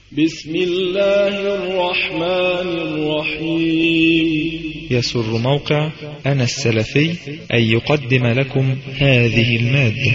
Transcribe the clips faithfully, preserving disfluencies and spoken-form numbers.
بسم الله الرحمن الرحيم. يسر موقع أنا السلفي أن يقدم لكم هذه المادة.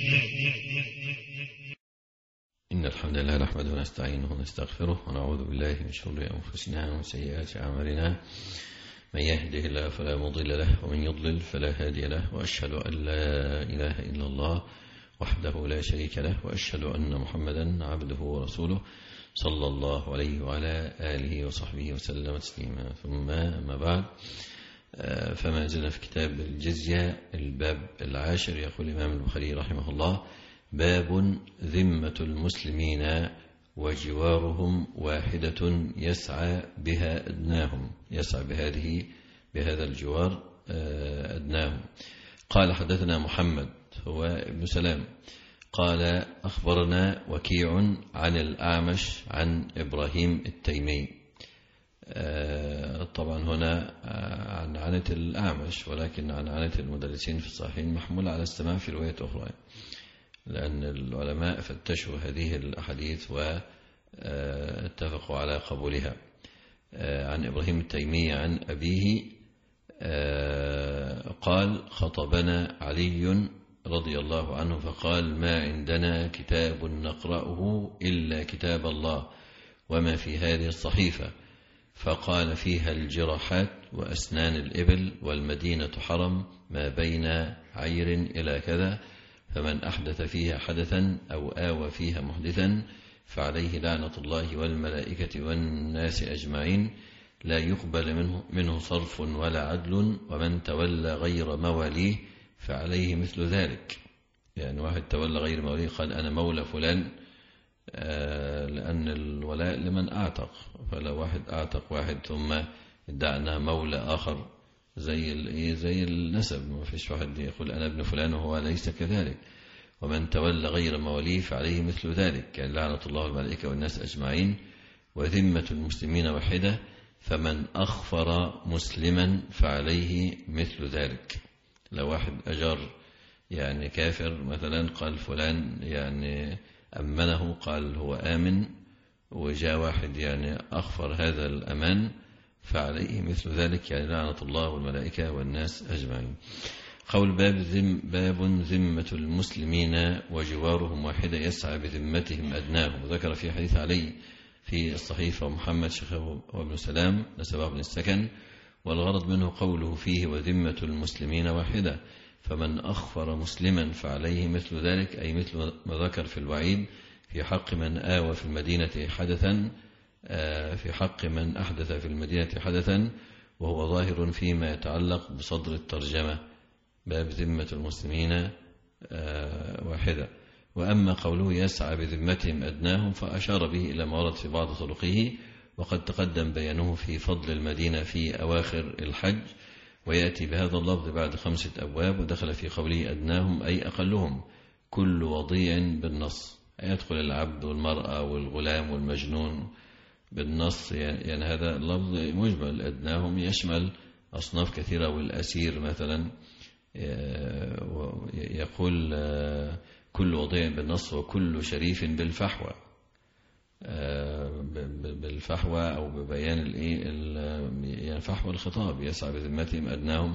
إن الحمد لله نحمده ونستعينه ونستغفره ونعوذ بالله من شرور أنفسنا ومن سيئات أعمالنا. من يهده الله فلا مضل له ومن يضلل فلا هادي له، وأشهد أن لا إله إلا الله وحده لا شريك له، وأشهد أن محمدا عبده ورسوله صلى الله عليه وعلى آله وصحبه وسلم تسليما. ثم ما بعد، فما زلنا في كتاب الجزية الباب العاشر. يقول الإمام البخاري رحمه الله: باب ذمة المسلمين وجوارهم واحدة يسعى بها أدناهم، يسعى بهذه بهذا الجوار أدناهم. قال: حدثنا محمد هو ابن سلام قال: أخبرنا وكيع عن الأعمش عن إبراهيم التيمي. طبعا هنا عن عنة الأعمش، ولكن عن عنة المدرسين في الصحيحين محمولة على السماع في رواية أخرى، لأن العلماء فتشوا هذه الأحاديث واتفقوا على قبولها. عن إبراهيم التيمي عن أبيه قال: خطبنا علي رضي الله عنه فقال: ما عندنا كتاب نقرأه إلا كتاب الله وما في هذه الصحيفة. فقال: فيها الجراحات وأسنان الإبل، والمدينة حرم ما بين عير إلى كذا، فمن أحدث فيها حدثا أو آوى فيها محدثا فعليه لعنة الله والملائكة والناس أجمعين، لا يقبل منه, منه صرف ولا عدل، ومن تولى غير مواليه فعليه مثل ذلك. يعني واحد تولى غير مواليه، قال أنا مولى فلان، آه لأن الولاء لمن أعتق، فلو واحد أعتق واحد ثم ادعى أنها مولى آخر زي زي النسب، ما فيش واحد يقول أنا ابن فلان وهو ليس كذلك. ومن تولى غير مواليه فعليه مثل ذلك، يعني لعنة الله والملائكة والناس أجمعين. وذمة المسلمين واحدة، فمن أخفر مسلما فعليه مثل ذلك. لو واحد أجر يعني كافر مثلا، قال فلان يعني أمنه، قال هو آمن، وجاء واحد يعني أخفر هذا الأمان فعليه مثل ذلك، يعني لعنة الله والملائكة والناس أجمعين. قول باب ذم باب ذمة المسلمين وجوارهم واحدة يسعى بذمتهم أدناهم. وذكر في حديث علي في الصحيفة ومحمد شيخه وابن سلام نسبه بن السكن، والغرض منه قوله فيه وذمة المسلمين واحدة، فمن أخفر مسلما فعليه مثل ذلك، أي مثل ما ذكر في الوعيد في حق من آوى في المدينة حدثا، في حق من أحدث في المدينة حدثا، وهو ظاهر فيما يتعلق بصدر الترجمة، باب ذمة المسلمين واحدة. وأما قوله يسعى بذمتهم أدناهم فأشار به إلى ما ورد في بعض طرقه، وقد تقدم بيانه في فضل المدينة في أواخر الحج، ويأتي بهذا اللفظ بعد خمسة أبواب. ودخل في قوله أدناهم أي أقلهم، كل وضيع بالنص، يدخل العبد والمرأة والغلام والمجنون بالنص، يعني هذا اللفظ مجمل. أدناهم يشمل أصناف كثيرة، والأسير مثلا يقول كل وضيع بالنص، وكل شريف بالفحوى، بالفحوى أو ببيان الإيه يعني فحوى الخطاب، يسعى بذمتهم أدناهم،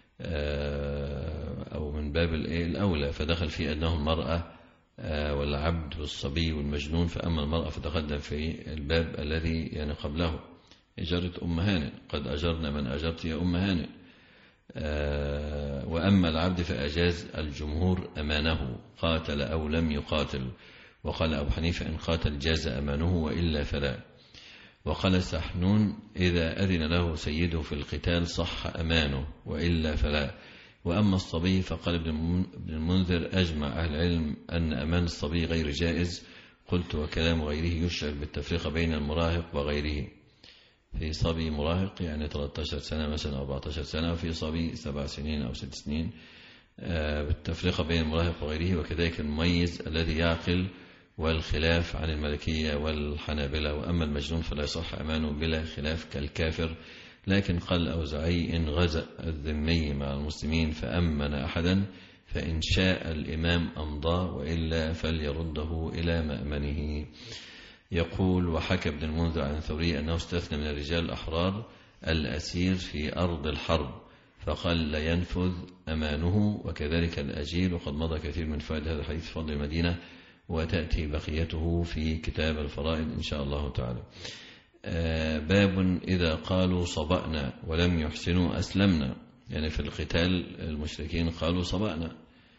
أو من باب الإيه الأولى، فدخل في أدناهم المرأة والعبد والصبي والمجنون. فأما المرأة فتقدم في الباب الذي يعني قبله، إجارة أم هانئ، قد أجرنا من أجرت يا أم هانئ. وأما العبد فأجاز الجمهور أمانه، قاتل أو لم يقاتل. وقال أبو حنيفة إن قاتل جاز أمانه وإلا فلا. وقال سحنون إذا أذن له سيده في القتال صح أمانه وإلا فلا. وأما الصبي فقال ابن المنذر أجمع أهل العلم أن أمان الصبي غير جائز. قلت وكلام غيره يشعر بالتفريق بين المراهق وغيره، في صبي مراهق يعني ثلاثة عشر سنة مثلا أو أربعة عشر سنة، وفي صبي سبع سنين أو ست سنين، بالتفريق بين المراهق وغيره. وكذلك المميز الذي يعقل، والخلاف عن المالكية والحنابلة. وأما المجنون فلا يصح أمانه بلا خلاف كالكافر. لكن قال الأوزاعي إن غزا الذمي مع المسلمين فأمن أحدا فإن شاء الإمام أمضى وإلا فليرده إلى مأمنه. يقول: وحكى ابن المنذر عن ثوري أنه استثنى من الرجال الأحرار الأسير في أرض الحرب فقال: لا ينفذ أمانه، وكذلك الأجير. وقد مضى كثير من فوائد هذا الحديث في فضل المدينة، وتأتي بقيته في كتاب الفرائض إن شاء الله تعالى. باب إذا قالوا صبأنا ولم يحسنوا أسلمنا، يعني في القتال المشركين قالوا صبأنا،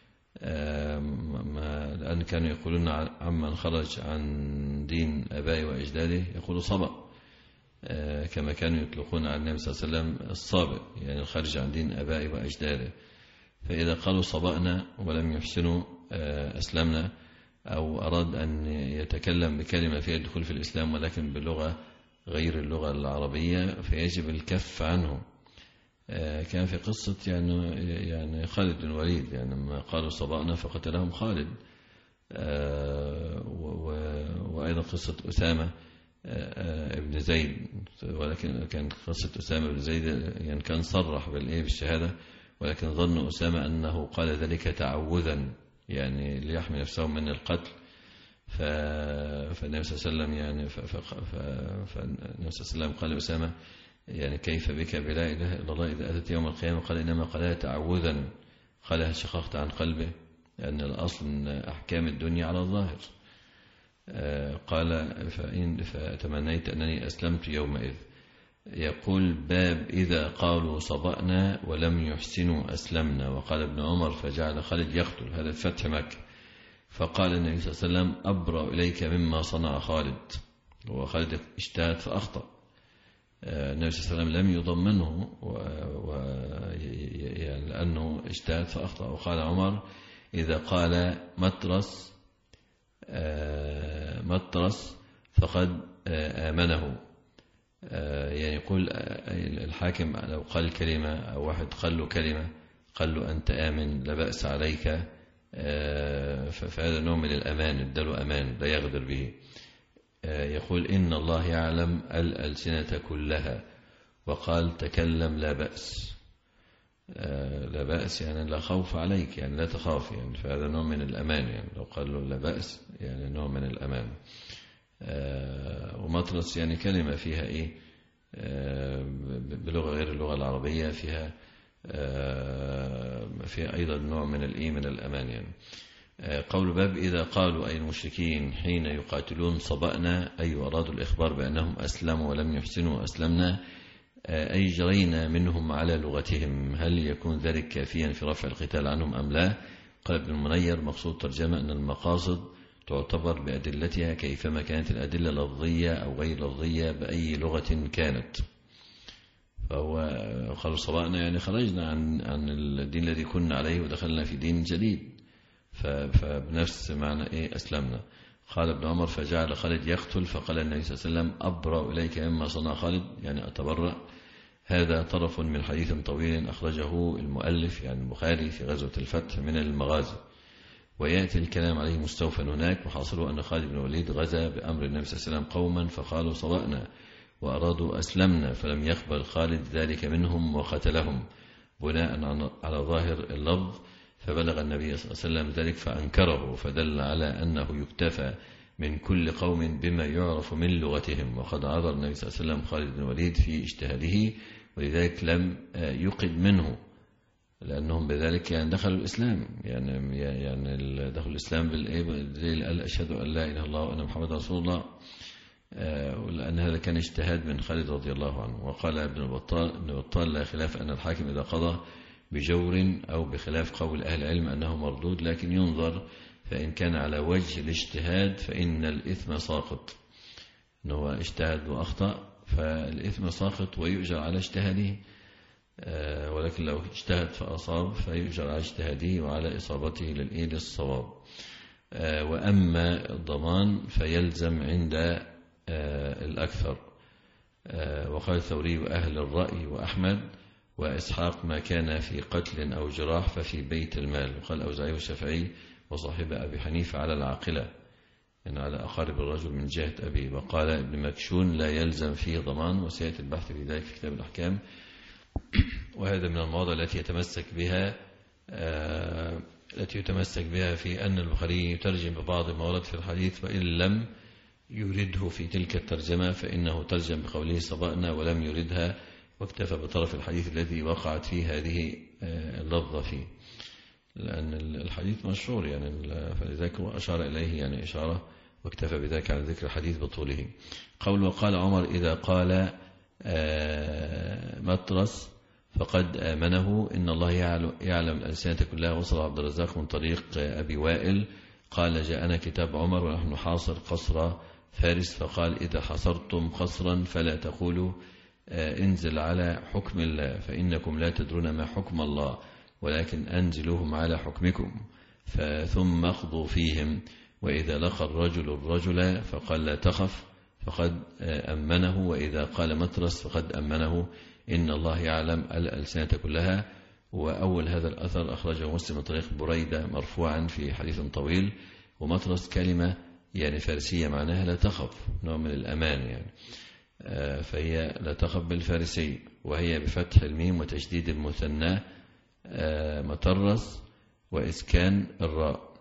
لأن كانوا يقولون عمن خرج عن دين أبائه وأجداده يقولوا صبأ، كما كانوا يطلقون على النبي صلى الله عليه وسلم الصابئ، يعني الخارج عن دين أبائه وأجداده. فإذا قالوا صبأنا ولم يحسنوا أسلمنا، أو أراد أن يتكلم بكلمة فيها الدخول في الإسلام ولكن بلغة غير اللغة العربية، فيجب الكف عنه. كان في قصة يعني يعني خالد بن الوليد، يعني لما قالوا صبأنا فقتلهم خالد، وأيضا قصة أسامة ابن زيد، ولكن كان قصة أسامة بن زيد يعني كان صرح بالإيه بالشهادة، ولكن ظن أسامة أنه قال ذلك تعوذا، يعني ليحمي نفسه من القتل. فالنبي صلى الله عليه وسلم يعني فالنبي صلى الله عليه وسلم قال لأسامة: يعني كيف بك بلا إله إلا الله إذا أتت يوم القيامة؟ قال: إنما قالها تعوذا. قالها شققت عن قلبه، لأن الأصل أن أحكام الدنيا على الظاهر. قال: فإن فتمنيت أنني أسلمت يومئذ. يقول: باب إذا قالوا صبأنا ولم يحسنوا أسلمنا. وقال ابن عمر: فجعل خالد يقتل، هذا فتح مكة، فقال النبي صلى الله عليه وسلم: أبرأ إليك مما صنع خالد. وخالد اجتهد فأخطأ، النبي صلى الله عليه وسلم لم يضمنه و... و... يعني لأنه اجتهد فأخطأ. وقال عمر: إذا قال مترس مترس فقد آمنه. يعني يقول الحاكم لو قال كلمة أو واحد قال له كلمة قال له أنت آمن لا بأس عليك، فهذا نوع من الأمان، اداله أمان لا يغدر به. يقول: إن الله يعلم الألسنة كلها، وقال: تكلم لا بأس. لا بأس يعني لا خوف عليك، يعني لا تخاف، يعني فهذا نوع من الأمان. يعني لو قال له لا بأس يعني نوع من الأمان. ومطرس يعني كلمة فيها إيه بلغة غير اللغة العربية، فيها فيها أيضا نوع من الإيه من الأمان. يعني قول باب إذا قالوا أي المشركين حين يقاتلون صبأنا، أي أرادوا الإخبار بأنهم أسلموا ولم يحسنوا أسلمنا، أي جرينا منهم على لغتهم، هل يكون ذلك كافيا في رفع القتال عنهم أم لا؟ قال ابن المنير: مقصود ترجمة أن المقاصد تعتبر بأدلتها كيفما كانت الأدلة لفظية أو غير لفظية بأي لغة كانت. فهو قالوا صبأنا يعني خرجنا عن عن الدين الذي كنا عليه ودخلنا في دين جديد، فبنفس معنى إيه أسلمنا. قال ابن عمر: فجعل خالد يقتل، فقال النبي صلى الله عليه وسلم: أبرأ إليك مما صنع خالد، يعني أتبرأ. هذا طرف من حديث طويل أخرجه المؤلف يعني البخاري في غزوة الفتح من المغازي، ويأتي الكلام عليه مستوفى هناك. وحاصله أن خالد بن الوليد غزا بأمر النبي صلى الله عليه وسلم قوما فقالوا صبأنا وأرادوا أسلمنا، فلم يقبل خالد ذلك منهم وقتلهم بناء على ظاهر اللفظ، فبلغ النبي صلى الله عليه وسلم ذلك فأنكره، فدل على أنه يكتفى من كل قوم بما يعرف من لغتهم. وقد عذر النبي صلى الله عليه وسلم خالد بن الوليد في اجتهاده، ولذلك لم يقد منه، لأنهم بذلك يعني دخلوا الإسلام، يعني يعني دخلوا الإسلام بالإيه قال: أشهد أن لا إله إلا الله وأن محمد رسول الله، ولأن هذا كان اجتهاد من خالد رضي الله عنه. وقال ابن بطال ابن بطال: لا خلاف أن الحاكم إذا قضى بجور أو بخلاف قول أهل العلم أنه مردود، لكن ينظر، فإن كان على وجه الاجتهاد فإن الإثم ساقط، أنه اجتهد وأخطأ فالإثم ساقط ويؤجر على اجتهاده، ولكن لو اجتهد فأصاب فيؤجر على اجتهاده وعلى إصابته للإيه للصواب. وأما الضمان فيلزم عند الأكثر. وقال الثوري وأهل الرأي وأحمد وإسحاق: ما كان في قتل أو جراح ففي بيت المال. وقال الأوزاعي والشافعي وصاحب أبي حنيفة على العاقلة، يعني على أقارب الرجل من جهة أبيه. وقال ابن مكشون: لا يلزم فيه ضمان، وسيأتي البحث في ذلك في كتاب الأحكام. وهذا من المواضع التي يتمسك بها التي يتمسك بها في أن البخاري يترجم ببعض ما ورد في الحديث، وإن لم يرده في تلك الترجمة فإنه ترجم بقوله صبأنا ولم يردها، واكتفى بطرف الحديث الذي وقعت فيه هذه اللفظة فيه، لأن الحديث مشهور يعني، فلذلك أشار إليه يعني إشارة، واكتفى بذلك على ذكر الحديث بطوله. قول وقال عمر إذا قال مطرس فقد آمنه، إن الله يعلم الألسنة كلها. وصل عبد الرزاق من طريق أبي وائل قال جاءنا كتاب عمر ونحن حاصر قصر فارس، فقال إذا حصرتم قصرا فلا تقولوا انزل على حكم الله فإنكم لا تدرون ما حكم الله، ولكن أنزلوهم على حكمكم ثم اقضوا فيهم. وإذا لقى الرجل الرجل فقال لا تخف فقد أمنه، وإذا قال مطرس فقد أمنه، إن الله يعلم الألسنة كلها. وأول هذا الأثر أخرجه مسلم من طريق بريدة مرفوعا في حديث طويل. ومطرس كلمة يعني فارسية معناها لا تخف، نوع من الأمان يعني، فهي لا تخف بالفارسي، وهي بفتح الميم وتشديد المثنى مطرس وإسكان الراء،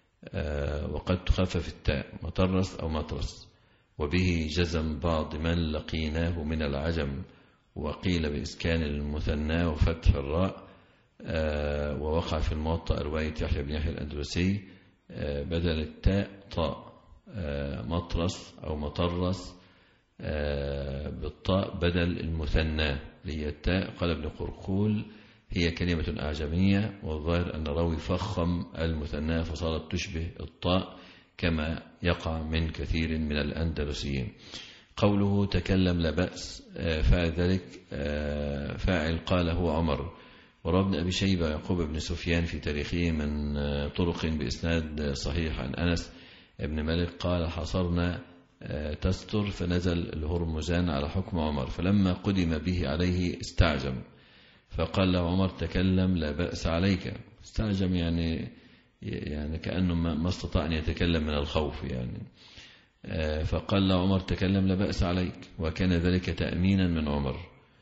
وقد تخفف التاء مطرس أو مطرس. وبه جزم بعض من لقيناه من العجم، وقيل بإسكان المثنى وفتح الراء. ووقع في الموطأ رواية يحيى بن يحيى الأندلسي بدل التاء طاء مطرس أو مطرس بالطاء بدل المثنى لهي التاء. قال ابن قرقول هي كلمة أعجمية، والظاهر أن راوي فخم المثنى فصارت تشبه الطاء كما يقع من كثير من الأندلسيين. قوله تكلم لا بأس فاعل ذلك فاعل قال هو عمر. وروى ابن أبي شيبة يعقوب بن سفيان في تاريخه من طرق بإسناد صحيح عن أنس ابن مالك قال حصرنا تستر فنزل الهرمزان على حكم عمر، فلما قدم به عليه استعجم فقال له عمر تكلم لا بأس عليك. استعجم يعني يعني كأنه ما استطاع أن يتكلم من الخوف يعني. فقال له عمر تكلم لا بأس عليك، وكان ذلك تأمينا من عمر.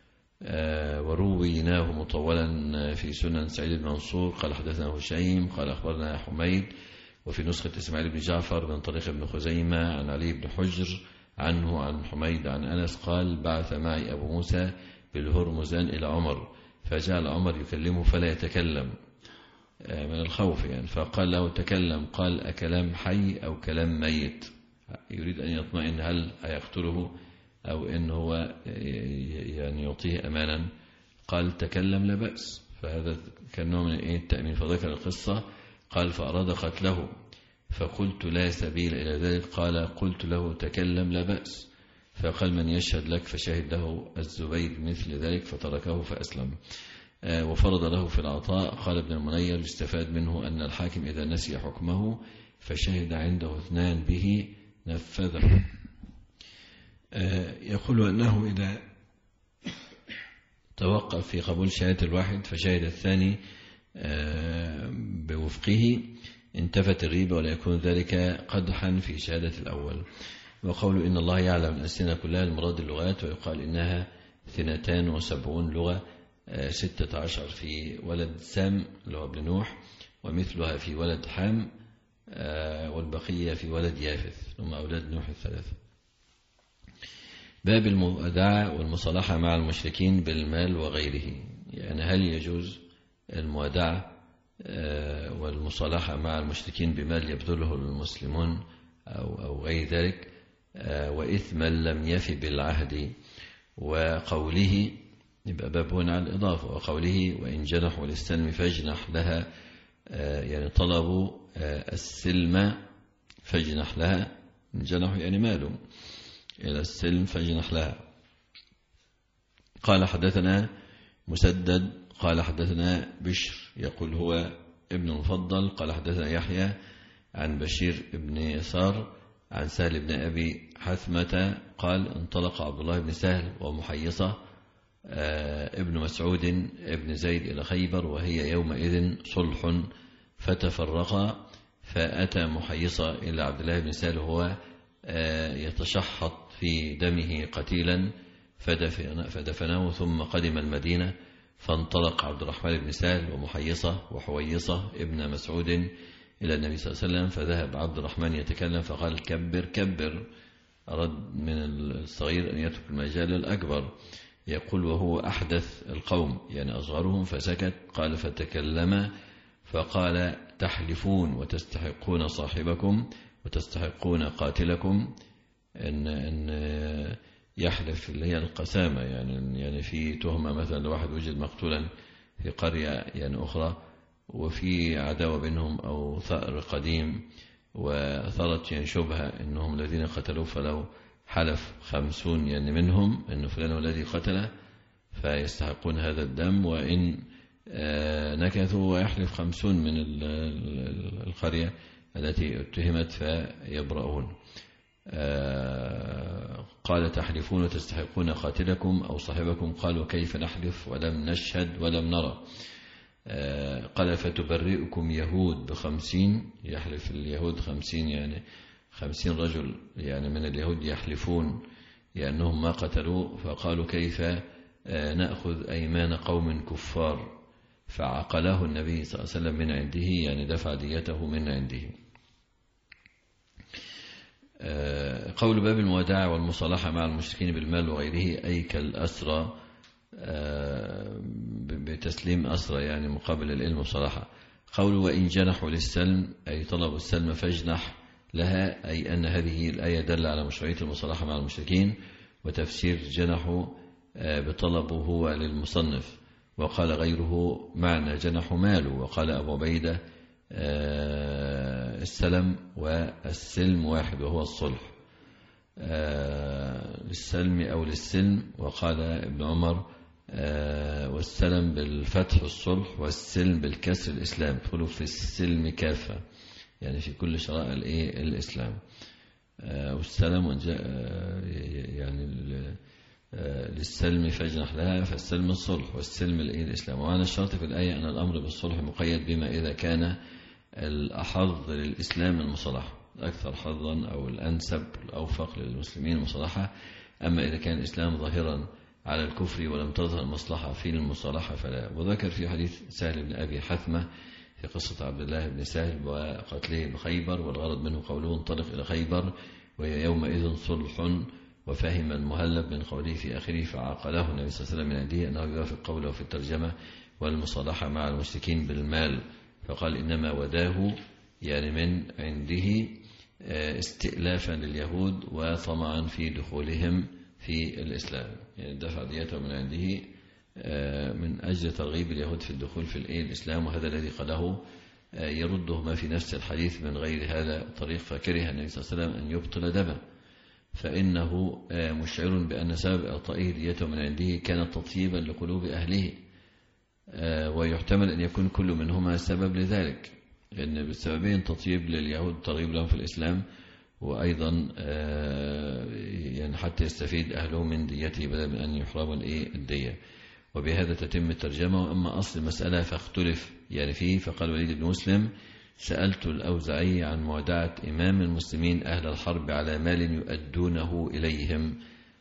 ورويناه مطولا في سنن سعيد بن منصور قال حدثنا هشيم قال أخبرنا حميد، وفي نسخة إسماعيل بن جعفر من طريق ابن خزيمة عن علي بن حجر عنه عن حميد عن أنس قال بعث معي أبو موسى بالهرمزان إلى عمر، فجعل عمر يكلمه فلا يتكلم من الخوف يعني، فقال له تكلم، قال أكلام حي أو كلام ميت، يريد أن يطمئن هل هيقتله أو إن هو يعني يعطيه أمانا. قال تكلم لا بأس، فهذا كان نوع من التأمين. فذكر القصة قال فأراد قتله فقلت لا سبيل إلى ذلك، قال قلت له تكلم لا بأس، فقال من يشهد لك، فشهد له الزبير مثل ذلك فتركه فأسلم. وفرض له في العطاء. قال ابن المنير استفاد منه أن الحاكم إذا نسي حكمه فشهد عنده اثنان به نفذه. يقول أنه إذا توقف في قبول شهادة الواحد فشهد الثاني بوفقه انتفت الريبة ولا يكون ذلك قدحا في شهادة الأول. وقول إن الله يعلم الألسنة كلها المراد اللغات، ويقال إنها اثنتان وسبعون لغة، ستة عشر في ولد سام اللي هو ابن نوح، ومثلها في ولد حام، والبقية في ولد يافث، هم أولاد نوح الثلاثة. باب الموادعة والمصالحة مع المشركين بالمال وغيره، يعني هل يجوز الموادعة والمصالحة مع المشركين بمال يبذله المسلمون أو أو غير ذلك، وإثم لم يفي بالعهد. وقوله يبقى باب هنا على الإضافة. وقوله وإن جنحوا للسلم فاجنح لها، يعني طلبوا السلم فاجنح لها، جنحوا يعني مالوا إلى السلم فاجنح لها. قال حدثنا مسدد قال حدثنا بشر يقول هو ابن المفضل قال حدثنا يحيى عن بشير ابن يسار عن سهل بن أبي حثمة قال انطلق عبد الله بن سهل ومحيصة ابن مسعود ابن زيد إلى خيبر، وهي يومئذ صلح، فتفرقا، فأتى محيصة إلى عبد الله بن سهل وهو يتشحط في دمه قتيلا فدفناه، ثم قدم المدينة، فانطلق عبد الرحمن بن سهل ومحيصة وحويصة ابن مسعود إلى النبي صلى الله عليه وسلم، فذهب عبد الرحمن يتكلم فقال كبر كبر، أراد من الصغير أن يترك المجال للأكبر. يقول وهو أحدث القوم يعني أصغرهم فسكت. قال فتكلم فقال تحلفون وتستحقون صاحبكم وتستحقون قاتلكم. إن, إن يحلف اللي هي القسامة يعني يعني في تهمة مثلا لو واحد وجد مقتولا في قرية يعني أخرى وفي عداوة بينهم أو ثأر قديم وثارت يعني شبهة إنهم الذين قتلوا، فلو حلف خمسون يعني منهم إنه فلان الذي قتله فيستحقون هذا الدم، وإن نكثوا ويحلف خمسون من القرية التي اتهمت فيبرؤون. قال تحلفون وتستحقون قاتلكم أو صاحبكم. قالوا كيف نحلف ولم نشهد ولم نرى. قال فتبرئكم يهود بخمسين. يحلف اليهود خمسين يعني خمسين رجل يعني من اليهود يحلفون لأنهم ما قتلوا. فقالوا كيف نأخذ أيمان قوم كفار. فعقله النبي صلى الله عليه وسلم من عنده يعني دفع ديته من عنده. قول باب الموادعة والمصالحة مع المشركين بالمال وغيره أي كالأسرى بتسليم أسرى يعني مقابل المصالحة. قول وإن جنحوا للسلم أي طلبوا السلم فاجنح لها، أي أن هذه الآية دل على مشروعية المصالحة مع المشركين. وتفسير جنحوا بطلبه هو للمصنف. وقال غيره معنى جنحوا ماله. وقال أبو عبيدة السلم والسلم واحد وهو الصلح للسلم أو للسلم. وقال ابن عمر والسلم بالفتح الصلح والسلم بالكسر الإسلام. تقولوا في السلم كافة يعني في كل شرائع الإسلام. والسلم يعني للسلم فاجنح لها فالسلم الصلح والسلم الإسلام. وأنا الشرط في الآية أن الأمر بالصلح مقيد بما إذا كان الأحظ للإسلام المصالحة أكثر حظا أو الأنسب الأوفق للمسلمين المصالحة. أما إذا كان الإسلام ظاهرا على الكفر ولم تظهر المصلحة في المصالحة فلا. وذكر في حديث سهل بن أبي حثمة في قصة عبد الله بن سهل وقتله بخيبر والغرض منه قوله انطلق إلى خيبر وهي يومئذ صلح. وفهم المهلب من قوله في آخره فعقله النبي صلى الله عليه وسلم من عنده أنه يوافق قوله في الترجمة والمصالحة مع المشركين بالمال. فقال إنما وداه يعني من عنده استئلافا لليهود وطمعا في دخولهم في الإسلام يعني دفع ديته من عنده من أجل ترغيب اليهود في الدخول في الإسلام. وهذا الذي قاله يرده ما في نفس الحديث من غير هذا الطريق. فكره النبي صلى الله عليه وسلم أن يبطل دمه فإنه مشعر بأن سبب إعطائه ديته من عنده كان تطيبا لقلوب أهله. ويحتمل أن يكون كل منهما سبب لذلك لأن بالسببين تطيب لليهود ترغيب لهم في الإسلام وأيضا يعني حتى يستفيد أهله من ديته بدل من أن يحرموا الدية. وبهذا تتم الترجمة. وأما أصل المسألة فاختلف يعني فيه. فقال وليد بن مسلم سألت الأوزعي عن موادعة إمام المسلمين أهل الحرب على مال يؤدونه إليهم.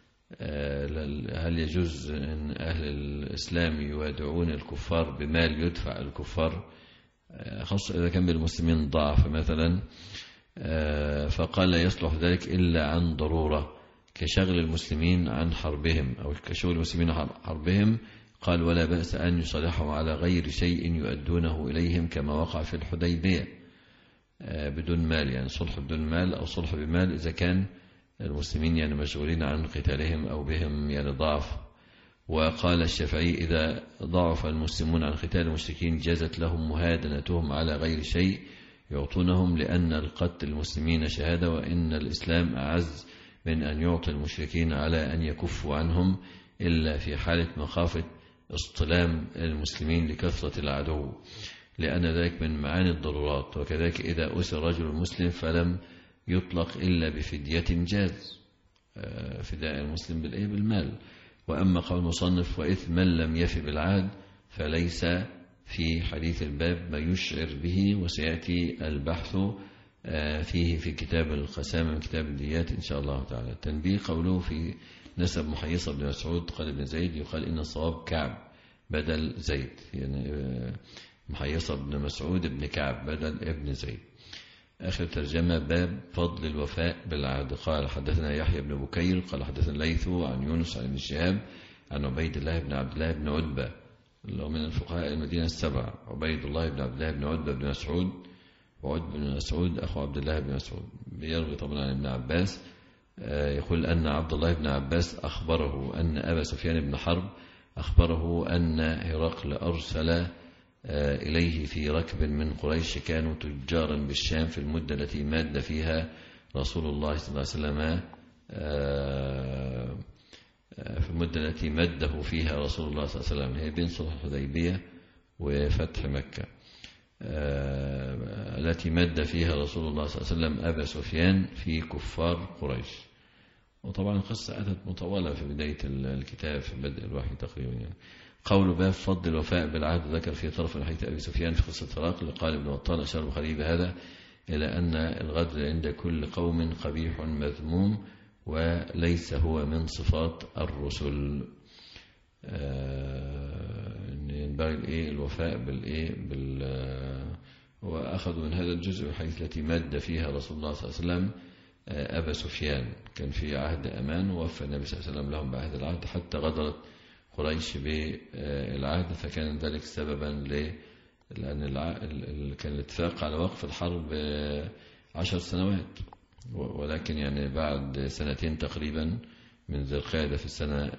هل يجوز أن أهل الإسلام يوادعون الكفار بمال يدفع الكفار خاصة إذا كان بالمسلمين ضعف مثلا؟ فقال لا يصلح ذلك إلا عن ضرورة كشغل المسلمين عن حربهم أو كشغل المسلمين عن حربهم. قال ولا بأس أن يصالحوا على غير شيء يؤدونه إليهم كما وقع في الحديبية بدون مال يعني صلح بدون مال أو صلح بمال إذا كان المسلمين يعني مشغولين عن قتالهم أو بهم يعني ضعف. وقال الشافعي إذا ضعف المسلمون عن قتال المشركين جازت لهم مهادنتهم على غير شيء يعطونهم لأن القتل المسلمين شهادة وإن الإسلام أعز من أن يعطي المشركين على أن يكفوا عنهم إلا في حالة مخافة اصطلام المسلمين لكثرة العدو لأن ذلك من معاني الضرورات. وكذلك إذا أسر رجل مسلم فلم يطلق إلا بفدية جاز فداء المسلم بالمال. وأما قول المصنف وإثم من لم يف بالعهد فليس في حديث الباب ما يشعر به وسيأتي البحث فيه في كتاب القسامة من كتاب الديات إن شاء الله تعالى. التنبيه قوله في نسب محيصة بن مسعود قال ابن زيد يقال إن الصواب كعب بدل زيد يعني محيصة بن مسعود ابن كعب بدل ابن زيد. آخر ترجمة باب فضل الوفاء بالعهد. قال حدثنا يحيى بن بكير قال حدثنا الليث عن يونس عن ابن شهاب عن عبيد الله بن عبد الله بن عتبة اللي هو من الفقهاء المدينة السبع. عبيد الله بن عبد الله بن عتبة بن مسعود، وعتبة بن مسعود أخو عبد الله بن مسعود، بيروي طبعا عن ابن عباس. يقول أن عبد الله بن عباس أخبره أن أبا سفيان بن حرب أخبره أن هرقل أرسل إليه في ركب من قريش كانوا تجارا بالشام في المدة التي ماد فيها رسول الله صلى الله عليه وسلم في المدة التي مده فيها رسول الله صلى الله عليه وسلم، هي بين صلح الحديبية وفتح مكة، التي مد فيها رسول الله صلى الله عليه وسلم أبا سفيان في كفار قريش. وطبعا القصة أتت مطولة في بداية الكتاب في بدء الوحي تقريبا يعني. قول باب فضل الوفاء بالعهد ذكر في طرف من حديث أبي سفيان في قصة هرقل. قال ابن بطال أشار البخاري بهذا إلى أن الغدر عند كل قوم قبيح مذموم وليس هو من صفات الرسل. ينبغي الإيه الوفاء بالإيه بال وأخذوا من هذا الجزء الحديث التي مد فيها رسول الله صلى الله عليه وسلم أبا سفيان، كان في عهد أمان ووفى النبي صلى الله عليه وسلم لهم بعهد العهد حتى غدرت قريش بالعهد، فكان ذلك سببا ل لأن كان الاتفاق على وقف الحرب عشر سنوات، ولكن يعني بعد سنتين تقريبا من ذي القعدة في السنة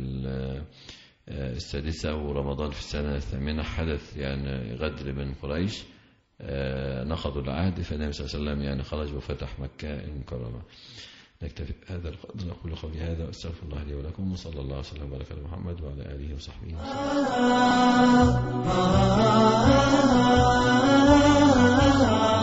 السادسة ورمضان في السنة الثامنة حدث يعني غدر من قريش، نقضوا العهد، فالنبي صلى الله عليه وسلم يعني خرج وفتح مكة المكرمة. نكتفي بهذا القدر، نقول قولي هذا واستغفر الله لي ولكم، وصلى الله وسلم وبارك على محمد وعلى آله وصحبه وسلم.